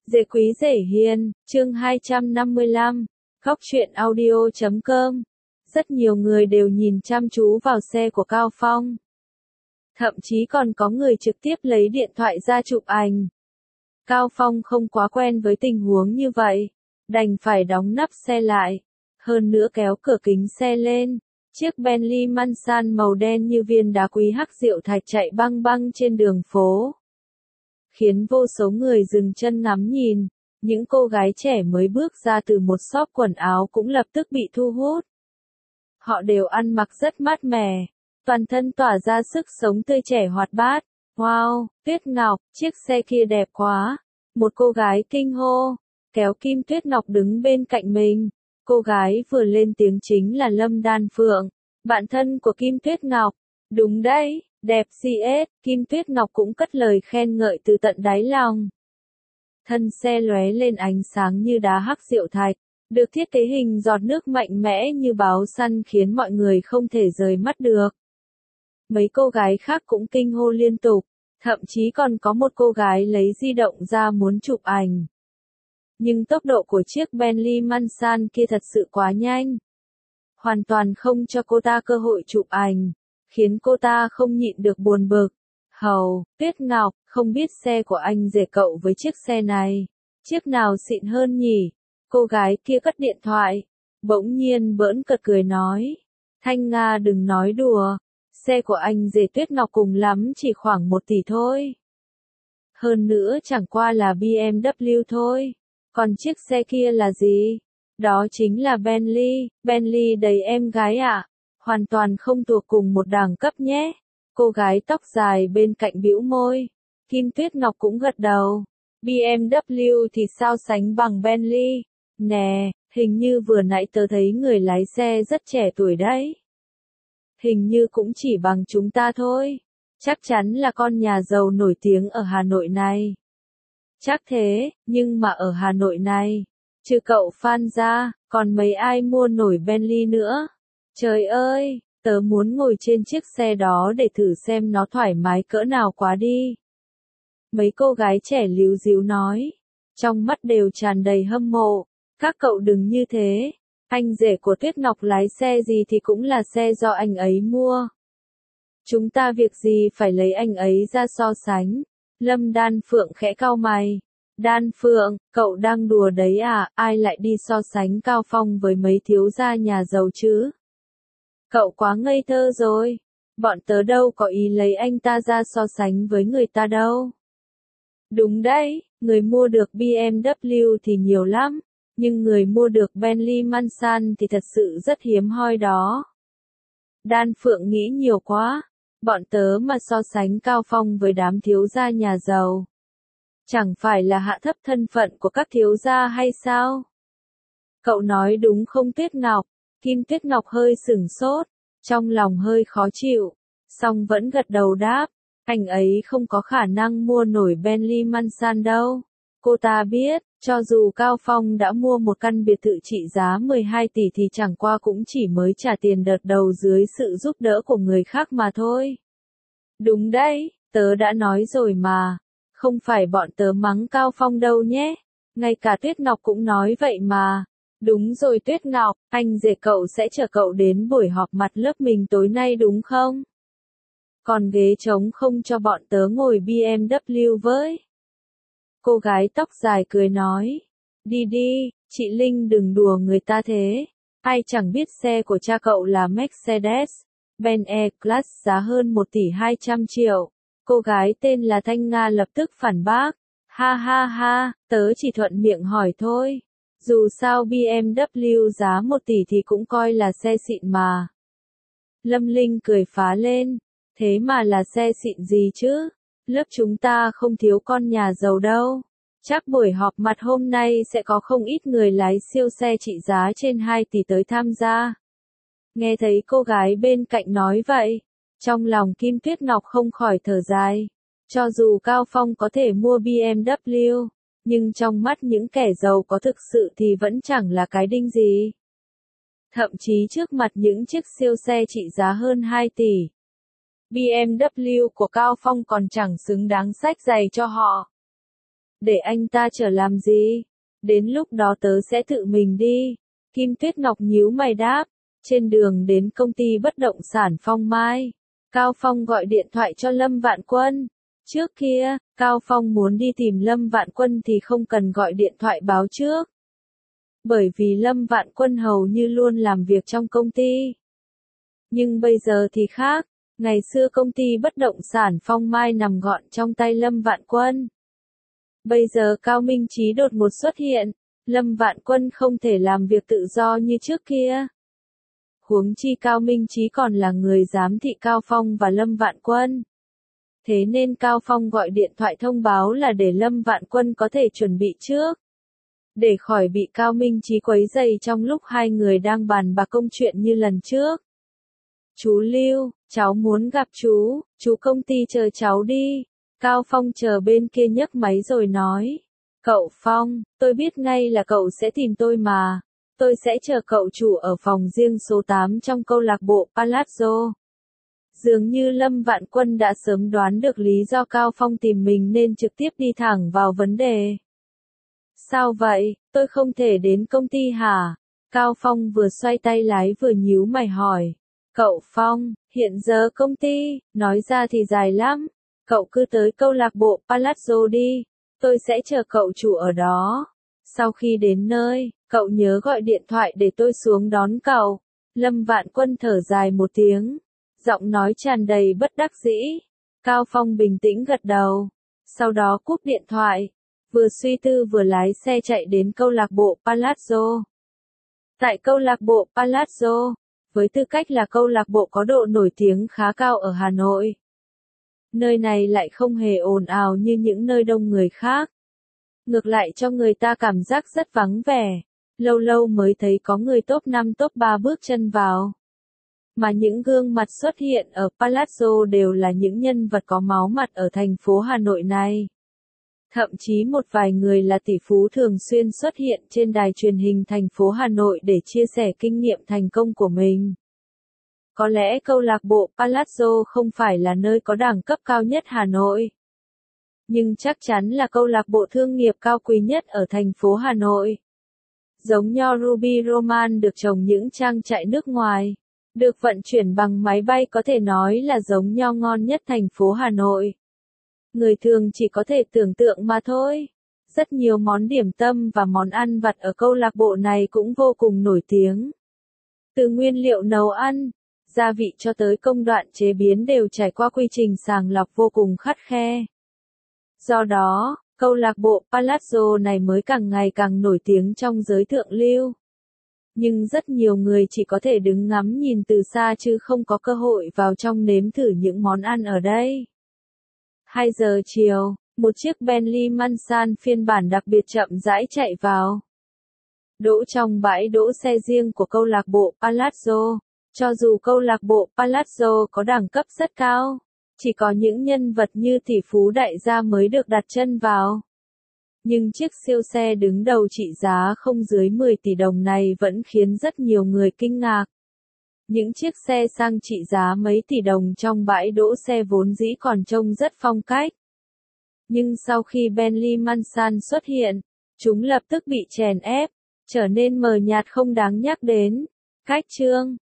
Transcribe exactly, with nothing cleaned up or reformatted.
Dễ quý dễ hiền, chương hai trăm năm mươi lăm, góc truyện audio chấm com. Rất nhiều người đều nhìn chăm chú vào xe của Cao Phong. Thậm chí còn có người trực tiếp lấy điện thoại ra chụp ảnh. Cao Phong không quá quen với tình huống như vậy, đành phải đóng nắp xe lại, hơn nữa kéo cửa kính xe lên. Chiếc Bentley Mansan màu đen như viên đá quý hắc diệu thạch chạy băng băng trên đường phố, khiến vô số người dừng chân ngắm nhìn. Những cô gái trẻ mới bước ra từ một shop quần áo cũng lập tức bị thu hút. Họ đều ăn mặc rất mát mẻ, toàn thân tỏa ra sức sống tươi trẻ hoạt bát. Wow, Tuyết Ngọc, chiếc xe kia đẹp quá. Một cô gái kinh hô, kéo Kim Tuyết Ngọc đứng bên cạnh mình. Cô gái vừa lên tiếng chính là Lâm Đan Phượng, bạn thân của Kim Tuyết Ngọc. Đúng đấy, đẹp xê ét, Kim Tuyết Ngọc cũng cất lời khen ngợi từ tận đáy lòng. Thân xe lóe lên ánh sáng như đá hắc diệu thạch, được thiết kế hình giọt nước mạnh mẽ như báo săn khiến mọi người không thể rời mắt được. Mấy cô gái khác cũng kinh hô liên tục, thậm chí còn có một cô gái lấy di động ra muốn chụp ảnh. Nhưng tốc độ của chiếc Bentley Mansan kia thật sự quá nhanh, hoàn toàn không cho cô ta cơ hội chụp ảnh, khiến cô ta không nhịn được buồn bực. Hầu, Tuyết Ngọc, không biết xe của anh rể cậu với chiếc xe này, chiếc nào xịn hơn nhỉ? Cô gái kia cất điện thoại, bỗng nhiên bỡn cợt cười nói. Thanh Nga đừng nói đùa, xe của anh rể Tuyết Ngọc cùng lắm chỉ khoảng một tỷ thôi. Hơn nữa chẳng qua là bê em vê thôi, còn chiếc xe kia là gì? Đó chính là Bentley, Bentley đấy em gái ạ, hoàn toàn không thuộc cùng một đẳng cấp nhé. Cô gái tóc dài bên cạnh bĩu môi, Kim Tuyết Ngọc cũng gật đầu. bê em vê thì sao sánh bằng Bentley? Nè, hình như vừa nãy tớ thấy người lái xe rất trẻ tuổi đấy. Hình như cũng chỉ bằng chúng ta thôi. Chắc chắn là con nhà giàu nổi tiếng ở Hà Nội này. Chắc thế, nhưng mà ở Hà Nội này, trừ cậu Phan ra, còn mấy ai mua nổi Bentley nữa? Trời ơi! Tớ muốn ngồi trên chiếc xe đó để thử xem nó thoải mái cỡ nào quá đi. Mấy cô gái trẻ líu díu nói, trong mắt đều tràn đầy hâm mộ. Các cậu đừng như thế, anh rể của Tuyết Ngọc lái xe gì thì cũng là xe do anh ấy mua. Chúng ta việc gì phải lấy anh ấy ra so sánh. Lâm Đan Phượng khẽ cau mày. Đan Phượng, cậu đang đùa đấy à, ai lại đi so sánh Cao Phong với mấy thiếu gia nhà giàu chứ? Cậu quá ngây thơ rồi, bọn tớ đâu có ý lấy anh ta ra so sánh với người ta đâu. Đúng đấy, người mua được bê em vê thì nhiều lắm, nhưng người mua được Bentley Mansan thì thật sự rất hiếm hoi đó. Đan Phượng nghĩ nhiều quá, bọn tớ mà so sánh Cao Phong với đám thiếu gia nhà giàu, chẳng phải là hạ thấp thân phận của các thiếu gia hay sao? Cậu nói đúng không Tuyết Ngọc? Kim Tuyết Ngọc hơi sửng sốt, trong lòng hơi khó chịu, song vẫn gật đầu đáp, anh ấy không có khả năng mua nổi Bentley Mansan đâu. Cô ta biết, cho dù Cao Phong đã mua một căn biệt thự trị giá mười hai tỷ thì chẳng qua cũng chỉ mới trả tiền đợt đầu dưới sự giúp đỡ của người khác mà thôi. Đúng đấy, tớ đã nói rồi mà, không phải bọn tớ mắng Cao Phong đâu nhé, ngay cả Tuyết Ngọc cũng nói vậy mà. Đúng rồi Tuyết Ngọc, anh rể cậu sẽ chở cậu đến buổi họp mặt lớp mình tối nay đúng không? Còn ghế trống không cho bọn tớ ngồi bê em vê với. Cô gái tóc dài cười nói. Đi đi, chị Linh đừng đùa người ta thế. Ai chẳng biết xe của cha cậu là Mercedes-Benz E-Class giá hơn một tỷ hai trăm triệu. Cô gái tên là Thanh Nga lập tức phản bác. Ha ha ha, tớ chỉ thuận miệng hỏi thôi. Dù sao bê em vê giá một tỷ thì cũng coi là xe xịn mà. Lâm Linh cười phá lên. Thế mà là xe xịn gì chứ? Lớp chúng ta không thiếu con nhà giàu đâu. Chắc buổi họp mặt hôm nay sẽ có không ít người lái siêu xe trị giá trên hai tỷ tới tham gia. Nghe thấy cô gái bên cạnh nói vậy, trong lòng Kim Tuyết Ngọc không khỏi thở dài. Cho dù Cao Phong có thể mua bê em vê, nhưng trong mắt những kẻ giàu có thực sự thì vẫn chẳng là cái đinh gì. Thậm chí trước mặt những chiếc siêu xe trị giá hơn hai tỷ, bê em vê của Cao Phong còn chẳng xứng đáng xách giày cho họ. Để anh ta chờ làm gì? Đến lúc đó tớ sẽ tự mình đi. Kim Tuyết Ngọc nhíu mày đáp. Trên đường đến công ty bất động sản Phong Mai, Cao Phong gọi điện thoại cho Lâm Vạn Quân. Trước kia, Cao Phong muốn đi tìm Lâm Vạn Quân thì không cần gọi điện thoại báo trước. Bởi vì Lâm Vạn Quân hầu như luôn làm việc trong công ty. Nhưng bây giờ thì khác, ngày xưa công ty bất động sản Phong Mai nằm gọn trong tay Lâm Vạn Quân. Bây giờ Cao Minh Chí đột ngột xuất hiện, Lâm Vạn Quân không thể làm việc tự do như trước kia. Huống chi Cao Minh Chí còn là người giám thị Cao Phong và Lâm Vạn Quân. Thế nên Cao Phong gọi điện thoại thông báo là để Lâm Vạn Quân có thể chuẩn bị trước. Để khỏi bị Cao Minh Chí quấy rầy trong lúc hai người đang bàn bạc công chuyện như lần trước. Chú Lưu, cháu muốn gặp chú, chú công ty chờ cháu đi. Cao Phong chờ bên kia nhấc máy rồi nói. Cậu Phong, tôi biết ngay là cậu sẽ tìm tôi mà. Tôi sẽ chờ cậu chủ ở phòng riêng số tám trong câu lạc bộ Palazzo. Dường như Lâm Vạn Quân đã sớm đoán được lý do Cao Phong tìm mình nên trực tiếp đi thẳng vào vấn đề. Sao vậy, tôi không thể đến công ty hả? Cao Phong vừa xoay tay lái vừa nhíu mày hỏi. Cậu Phong, hiện giờ công ty, nói ra thì dài lắm. Cậu cứ tới câu lạc bộ Palazzo đi, tôi sẽ chờ cậu chủ ở đó. Sau khi đến nơi, cậu nhớ gọi điện thoại để tôi xuống đón cậu. Lâm Vạn Quân thở dài một tiếng, giọng nói tràn đầy bất đắc dĩ. Cao Phong bình tĩnh gật đầu, sau đó cúp điện thoại, vừa suy tư vừa lái xe chạy đến câu lạc bộ Palazzo. Tại câu lạc bộ Palazzo, với tư cách là câu lạc bộ có độ nổi tiếng khá cao ở Hà Nội, nơi này lại không hề ồn ào như những nơi đông người khác. Ngược lại cho người ta cảm giác rất vắng vẻ, lâu lâu mới thấy có người top năm top ba bước chân vào. Mà những gương mặt xuất hiện ở Palazzo đều là những nhân vật có máu mặt ở thành phố Hà Nội này. Thậm chí một vài người là tỷ phú thường xuyên xuất hiện trên đài truyền hình thành phố Hà Nội để chia sẻ kinh nghiệm thành công của mình. Có lẽ câu lạc bộ Palazzo không phải là nơi có đẳng cấp cao nhất Hà Nội, nhưng chắc chắn là câu lạc bộ thương nghiệp cao quý nhất ở thành phố Hà Nội. Giống nho Ruby Roman được trồng những trang trại nước ngoài, được vận chuyển bằng máy bay có thể nói là giống nho ngon nhất thành phố Hà Nội. Người thường chỉ có thể tưởng tượng mà thôi. Rất nhiều món điểm tâm và món ăn vặt ở câu lạc bộ này cũng vô cùng nổi tiếng. Từ nguyên liệu nấu ăn, gia vị cho tới công đoạn chế biến đều trải qua quy trình sàng lọc vô cùng khắt khe. Do đó, câu lạc bộ Palazzo này mới càng ngày càng nổi tiếng trong giới thượng lưu. Nhưng rất nhiều người chỉ có thể đứng ngắm nhìn từ xa chứ không có cơ hội vào trong nếm thử những món ăn ở đây. hai giờ chiều, một chiếc Bentley Mansan phiên bản đặc biệt chậm rãi chạy vào. Đỗ trong bãi đỗ xe riêng của câu lạc bộ Palazzo. Cho dù câu lạc bộ Palazzo có đẳng cấp rất cao, chỉ có những nhân vật như tỷ phú đại gia mới được đặt chân vào. Nhưng chiếc siêu xe đứng đầu trị giá không dưới mười tỷ đồng này vẫn khiến rất nhiều người kinh ngạc. Những chiếc xe sang trị giá mấy tỷ đồng trong bãi đỗ xe vốn dĩ còn trông rất phong cách. Nhưng sau khi Bentley Mansan xuất hiện, chúng lập tức bị chèn ép, trở nên mờ nhạt không đáng nhắc đến. Cách chương